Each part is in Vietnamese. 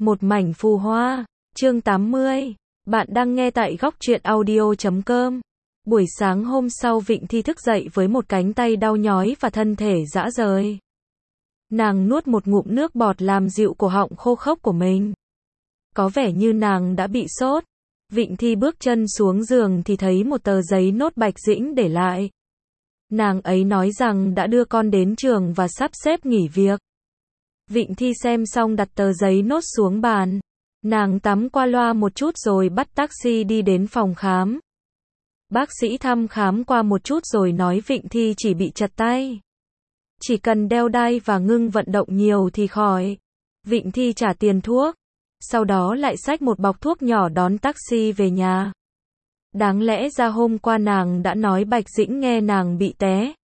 Một mảnh phù hoa, chương 80. Bạn đang nghe tại góc truyện audio.com. Buổi sáng hôm sau Vịnh Thi thức dậy với một cánh tay đau nhói và thân thể rã rời. Nàng nuốt một ngụm nước bọt làm dịu cổ họng khô khốc của mình. Có vẻ như nàng đã bị sốt. Vịnh Thi bước chân xuống giường thì thấy một tờ giấy nốt Bạch Dĩnh để lại. Nàng ấy nói rằng đã đưa con đến trường và sắp xếp nghỉ việc. Vịnh Thi xem xong đặt tờ giấy nốt xuống bàn. Nàng tắm qua loa một chút rồi bắt taxi đi đến phòng khám. Bác sĩ thăm khám qua một chút rồi nói Vịnh Thi chỉ bị trật tay. Chỉ cần đeo đai và ngưng vận động nhiều thì khỏi. Vịnh Thi trả tiền thuốc. Sau đó lại xách một bọc thuốc nhỏ đón taxi về nhà. Đáng lẽ ra hôm qua nàng đã nói Bạch Dĩnh nghe nàng bị té.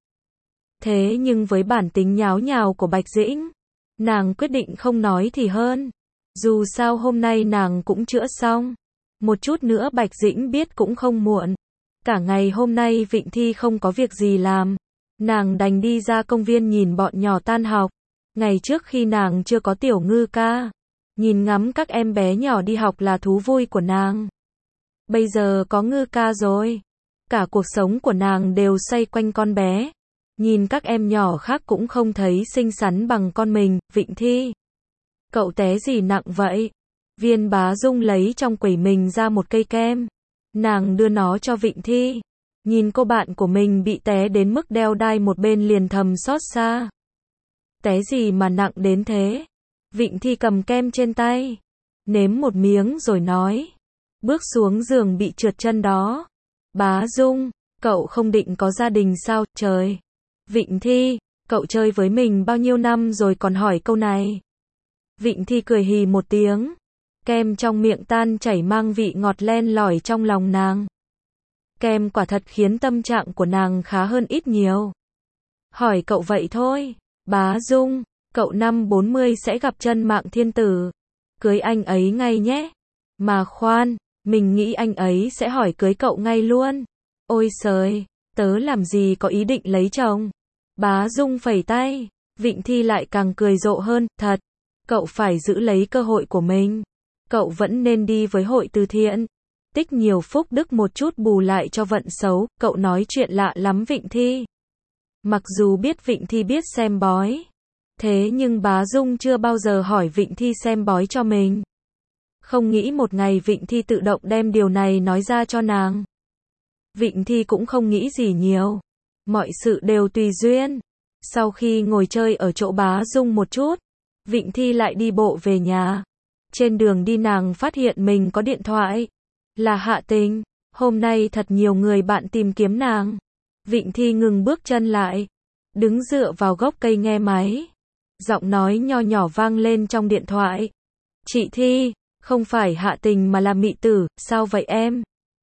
Thế nhưng với bản tính nháo nhào của Bạch Dĩnh, nàng quyết định không nói thì hơn. Dù sao hôm nay nàng cũng chữa xong. Một chút nữa Bạch Dĩnh biết cũng không muộn. Cả ngày hôm nay Vịnh Thi không có việc gì làm. Nàng đành đi ra công viên nhìn bọn nhỏ tan học. Ngày trước khi nàng chưa có Tiểu Ngư ca, nhìn ngắm các em bé nhỏ đi học là thú vui của nàng. Bây giờ có Ngư ca rồi. Cả cuộc sống của nàng đều xoay quanh con bé. Nhìn các em nhỏ khác cũng không thấy xinh xắn bằng con mình. Vịnh Thi, cậu té gì nặng vậy? Viên Bá Dung lấy trong quầy mình ra một cây kem. Nàng đưa nó cho Vịnh Thi. Nhìn cô bạn của mình bị té đến mức đeo đai một bên liền thầm xót xa. Té gì mà nặng đến thế? Vịnh Thi cầm kem trên tay, nếm một miếng rồi nói. Bước xuống giường bị trượt chân đó. Bá Dung, cậu không định có gia đình sao? Trời! Vịnh Thi, cậu chơi với mình bao nhiêu năm rồi còn hỏi câu này? Vịnh Thi cười hì một tiếng. Kem trong miệng tan chảy mang vị ngọt len lỏi trong lòng nàng. Kem quả thật khiến tâm trạng của nàng khá hơn ít nhiều. Hỏi cậu vậy thôi. Bá Dung, cậu năm 40 sẽ gặp chân mạng thiên tử. Cưới anh ấy ngay nhé. Mà khoan, mình nghĩ anh ấy sẽ hỏi cưới cậu ngay luôn. Ôi giời, tớ làm gì có ý định lấy chồng. Bá Dung phẩy tay. Vịnh Thi lại càng cười rộ hơn. Thật, cậu phải giữ lấy cơ hội của mình. Cậu vẫn nên đi với hội từ thiện. Tích nhiều phúc đức một chút bù lại cho vận xấu. Cậu nói chuyện lạ lắm Vịnh Thi. Mặc dù biết Vịnh Thi biết xem bói, thế nhưng Bá Dung chưa bao giờ hỏi Vịnh Thi xem bói cho mình. Không nghĩ một ngày Vịnh Thi tự động đem điều này nói ra cho nàng. Vịnh Thi cũng không nghĩ gì nhiều. Mọi sự đều tùy duyên. Sau khi ngồi chơi ở chỗ Bá Dung một chút, Vịnh Thi lại đi bộ về nhà. Trên đường đi nàng phát hiện mình có điện thoại. Là Hạ Tình. Hôm nay thật nhiều người bạn tìm kiếm nàng. Vịnh Thi ngừng bước chân lại. Đứng dựa vào gốc cây nghe máy. Giọng nói nho nhỏ vang lên trong điện thoại. Chị Thi, không phải Hạ Tình mà là Mị Tử, sao vậy em?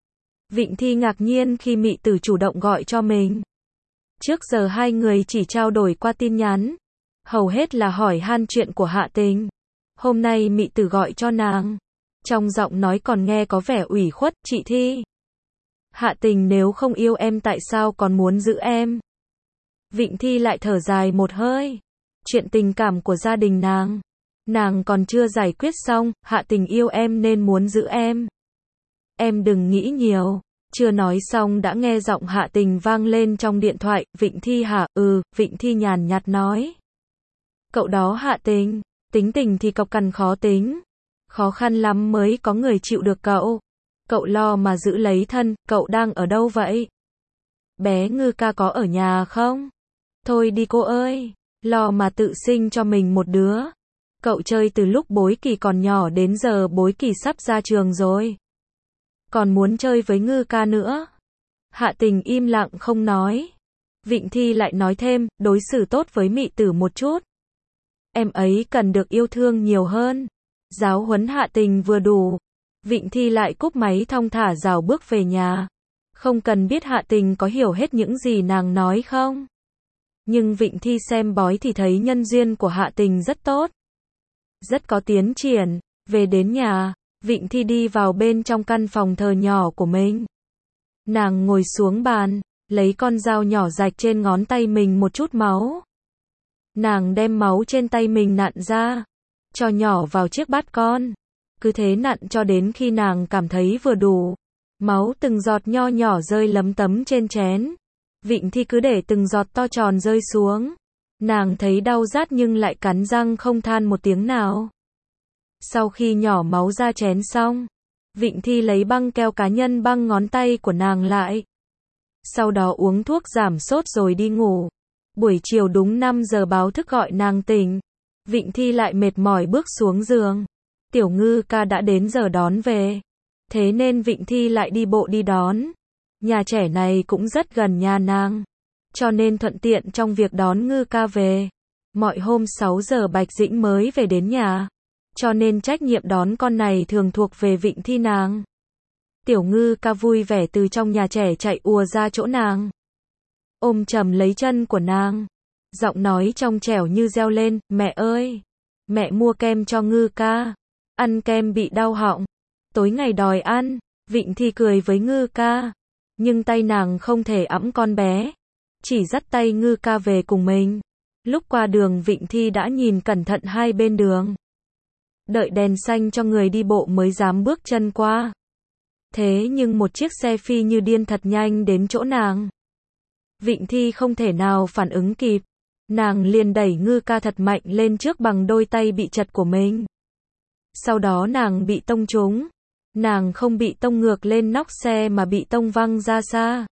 Vịnh Thi ngạc nhiên khi Mị Tử chủ động gọi cho mình. Trước giờ hai người chỉ trao đổi qua tin nhắn. Hầu hết là hỏi han chuyện của Hạ Tình. Hôm nay Mị Tử gọi cho nàng. Trong giọng nói còn nghe có vẻ ủy khuất. Chị Thi, Hạ Tình nếu không yêu em tại sao còn muốn giữ em? Vịnh Thi lại thở dài một hơi. Chuyện tình cảm của gia đình nàng còn chưa giải quyết xong. Hạ Tình yêu em nên muốn giữ em. Em đừng nghĩ nhiều. Chưa nói xong đã nghe giọng Hạ Tình vang lên trong điện thoại. Vịnh Thi hả? Vịnh Thi nhàn nhạt nói. Cậu đó Hạ Tình, tính tình thì cọc cằn khó tính. Khó khăn lắm mới có người chịu được cậu. Cậu lo mà giữ lấy thân. Cậu đang ở đâu vậy? Bé Ngư ca có ở nhà không? Thôi đi cô ơi. Lo mà tự sinh cho mình một đứa. Cậu chơi từ lúc Bối Kỳ còn nhỏ đến giờ Bối Kỳ sắp ra trường rồi. Còn muốn chơi với Ngư ca nữa. Hạ Tình im lặng không nói. Vịnh Thi lại nói thêm, đối xử tốt với Mị Tử một chút. Em ấy cần được yêu thương nhiều hơn. Giáo huấn Hạ Tình vừa đủ. Vịnh Thi lại cúp máy thong thả rảo bước về nhà. Không cần biết Hạ Tình có hiểu hết những gì nàng nói không. Nhưng Vịnh Thi xem bói thì thấy nhân duyên của Hạ Tình rất tốt. Rất có tiến triển. Về đến nhà, Vịnh Thi đi vào bên trong căn phòng thờ nhỏ của mình. Nàng ngồi xuống bàn, lấy con dao nhỏ rạch trên ngón tay mình một chút máu. Nàng đem máu trên tay mình nặn ra. cho nhỏ vào chiếc bát con. Cứ thế nặn cho đến khi nàng cảm thấy vừa đủ. Máu từng giọt nho nhỏ rơi lấm tấm trên chén. Vịnh Thi cứ để từng giọt to tròn rơi xuống. Nàng thấy đau rát nhưng lại cắn răng không than một tiếng nào. Sau khi nhỏ máu ra chén xong, Vịnh Thi lấy băng keo cá nhân băng ngón tay của nàng lại. Sau đó uống thuốc giảm sốt rồi đi ngủ. Buổi chiều đúng 5 giờ báo thức gọi nàng tỉnh. Vịnh Thi lại mệt mỏi bước xuống giường. Tiểu Ngư ca đã đến giờ đón về. Thế nên Vịnh Thi lại đi bộ đi đón. Nhà trẻ này cũng rất gần nhà nàng, cho nên thuận tiện trong việc đón Ngư ca về. Mọi hôm 6 giờ Bạch Dĩnh mới về đến nhà, cho nên trách nhiệm đón con này thường thuộc về Vịnh Thi nàng. Tiểu Ngư ca vui vẻ từ trong nhà trẻ chạy ùa ra chỗ nàng, ôm chầm lấy chân của nàng, giọng nói trong trẻo như reo lên, mẹ ơi, mẹ mua kem cho Ngư ca, ăn kem bị đau họng, tối ngày đòi ăn. Vịnh Thi cười với Ngư ca, nhưng tay nàng không thể ẵm con bé, chỉ dắt tay Ngư ca về cùng mình. Lúc qua đường Vịnh Thi đã nhìn cẩn thận hai bên đường, đợi đèn xanh cho người đi bộ mới dám bước chân qua. Thế nhưng một chiếc xe phi như điên thật nhanh đến chỗ nàng. Vịnh Thi không thể nào phản ứng kịp, nàng liền đẩy Ngư ca thật mạnh lên trước bằng đôi tay bị chật của mình. Sau đó nàng bị tông trúng. Nàng không bị tông ngược lên nóc xe mà bị tông văng ra xa.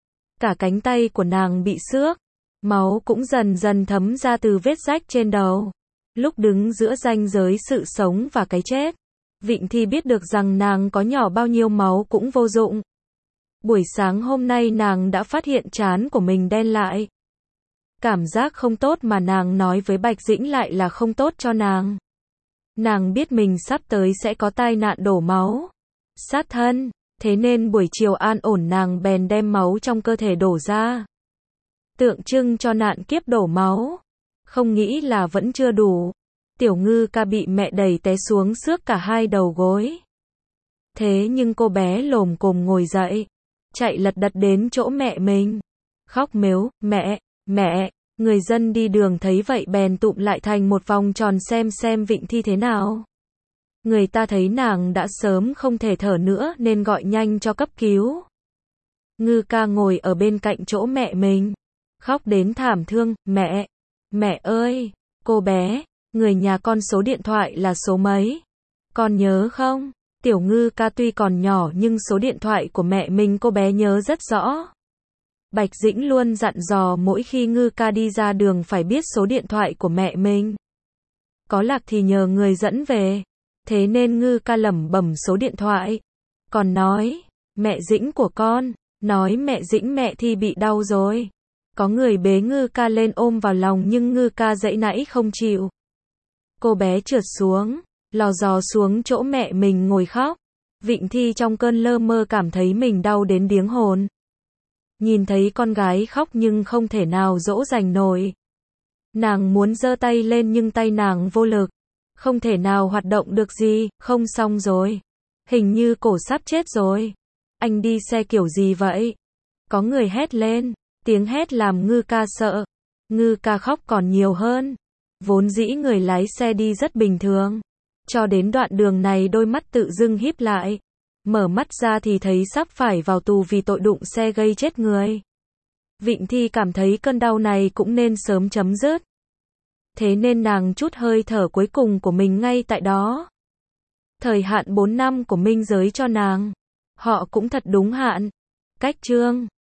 Cả cánh tay của nàng bị xước, máu cũng dần dần thấm ra từ vết rách trên đầu. Lúc đứng giữa ranh giới sự sống và cái chết, Vịnh Thi biết được rằng nàng có nhỏ bao nhiêu máu cũng vô dụng. Buổi sáng hôm nay nàng đã phát hiện trán của mình đen lại. Cảm giác không tốt mà nàng nói với Bạch Dĩnh lại là không tốt cho nàng. Nàng biết mình sắp tới sẽ có tai nạn đổ máu, sát thân, thế nên buổi chiều an ổn nàng bèn đem máu trong cơ thể đổ ra, tượng trưng cho nạn kiếp đổ máu. Không nghĩ là vẫn chưa đủ. Tiểu Ngư ca bị mẹ đẩy té xuống xước cả hai đầu gối. Thế nhưng cô bé lồm cồm ngồi dậy, chạy lật đật đến chỗ mẹ mình, khóc mếu, mẹ. Người dân đi đường thấy vậy bèn tụm lại thành một vòng tròn xem Vịnh Thi thế nào. Người ta thấy nàng đã sớm không thể thở nữa nên gọi nhanh cho cấp cứu. Ngư ca ngồi ở bên cạnh chỗ mẹ mình, khóc đến thảm thương, mẹ ơi, cô bé, người nhà con số điện thoại là số mấy? Con nhớ không? Tiểu Ngư ca tuy còn nhỏ nhưng số điện thoại của mẹ mình cô bé nhớ rất rõ. Bạch Dĩnh luôn dặn dò mỗi khi Ngư ca đi ra đường phải biết số điện thoại của mẹ mình. Có lạc thì nhờ người dẫn về. Thế nên Ngư ca lẩm bẩm số điện thoại. Còn nói, mẹ Dĩnh của con, nói mẹ Dĩnh mẹ Thi bị đau rồi. Có người bế Ngư ca lên ôm vào lòng nhưng Ngư ca dãy nãy không chịu. Cô bé trượt xuống, lò dò xuống chỗ mẹ mình ngồi khóc. Vịnh Thi trong cơn lơ mơ cảm thấy mình đau đến điếng hồn. Nhìn thấy con gái khóc nhưng không thể nào dỗ dành nổi. Nàng muốn giơ tay lên nhưng tay nàng vô lực. Không thể nào hoạt động được gì, không xong rồi. Hình như cổ sắp chết rồi. Anh đi xe kiểu gì vậy? Có người hét lên, tiếng hét làm Ngư ca sợ. Ngư ca khóc còn nhiều hơn. Vốn dĩ người lái xe đi rất bình thường. Cho đến đoạn đường này đôi mắt tự dưng híp lại. Mở mắt ra thì thấy sắp phải vào tù vì tội đụng xe gây chết người. Vịnh Thi cảm thấy cơn đau này cũng nên sớm chấm dứt. Thế nên nàng trút hơi thở cuối cùng của mình ngay tại đó. Thời hạn 4 năm của minh giới cho nàng, họ cũng thật đúng hạn. Cách chương